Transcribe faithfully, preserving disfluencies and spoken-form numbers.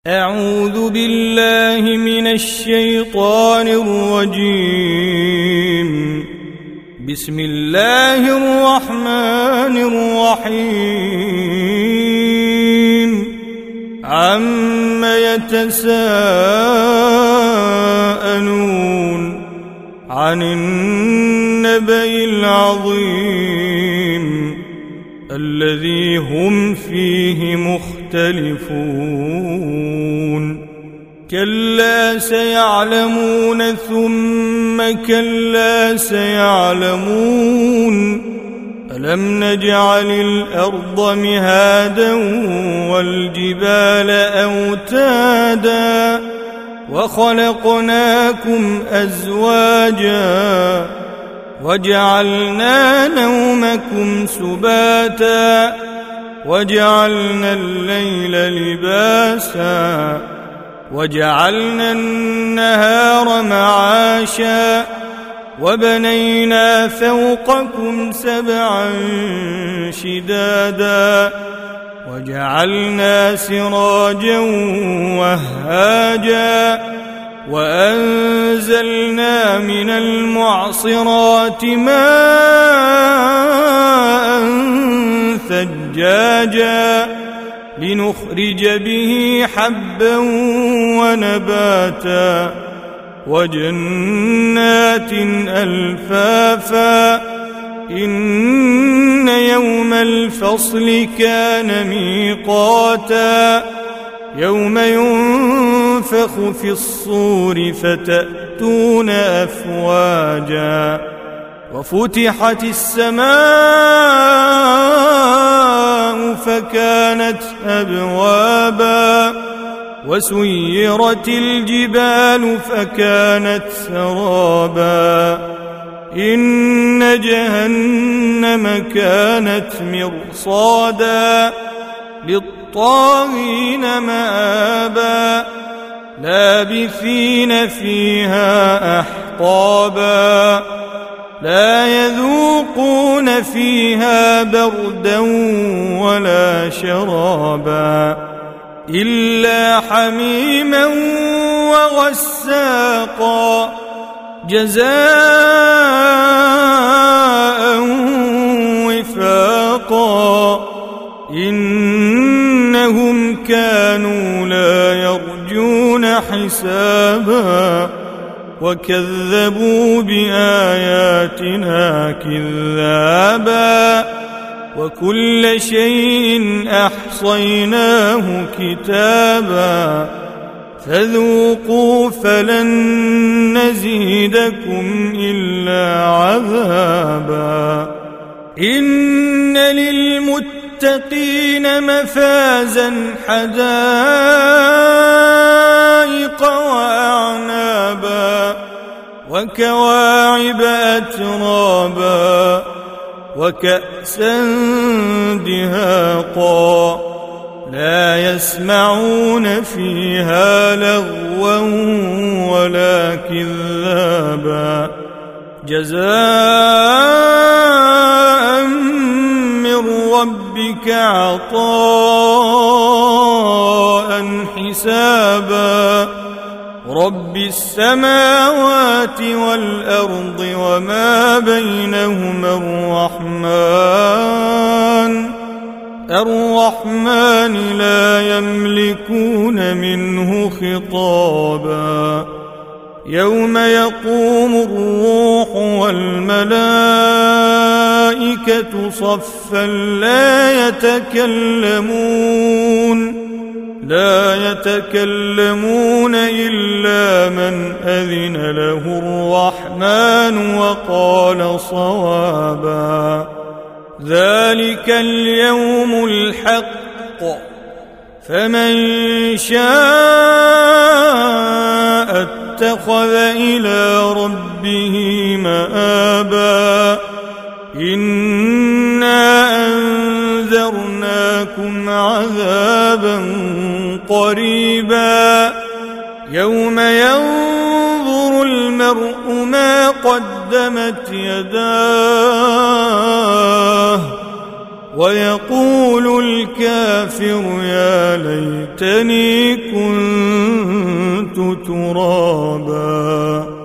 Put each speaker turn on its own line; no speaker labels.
أعوذ بالله من الشيطان الرجيم. بسم الله الرحمن الرحيم. عم يتساءلون عن النبأ العظيم الذي هم فيه مختلفون. كلا سيعلمون ثم كلا سيعلمون. ألم نجعل الأرض مهادا والجبال أوتادا وخلقناكم أزواجا وجعلنا نومكم سباتا وجعلنا الليل لباسا وجعلنا النهار معاشا وبنينا فوقكم سبعا شدادا وجعلنا سراجا وهاجا وأنزلنا من المعصرات ماء ثجاجا لنخرج به حبا ونباتا وجنات ألفافا. إن يوم الفصل كان ميقاتا يوم ينفخ في الصور فتأتون أفواجا وفتحت السماء فكانت أبوابا وسيرت الجبال فكانت سرابا. إن جهنم كانت مرصادا للطاغين مآبا لابثين فيها أحقابا لا يذوقون فيها بردا ولا شرابا إلا حميما وغساقا جزاء وفاقا. إنهم كانوا لا يرجون حسابا وكذبوا بآياتنا كذابا وكل شيء أحصيناه كتابا فذوقوا فلن نزيدكم إلا عذابا. إن للمتقين مفازا حدائق وأعنابا وكواعب أترابا وكأسا دهاقا لا يسمعون فيها لغوا ولا كذابا جزاء من ربك عطاء حسابا. رب السماوات والأرض وما بينهما الرحمن الرحمن لا يملكون منه خطابا. يوم يقوم الروح والملائكة صفا لا يتكلمون لا يتكلمون إلا من أذن له الرحمن وقال صوابا. ذلك اليوم الحق فمن شاء اتخذ إلى ربه مآبا. إنا أنذرناكم عذابا قريبا يوم ينظر المرء ما قدمت يداه ويقول الكافر يا ليتني كنت ترابا.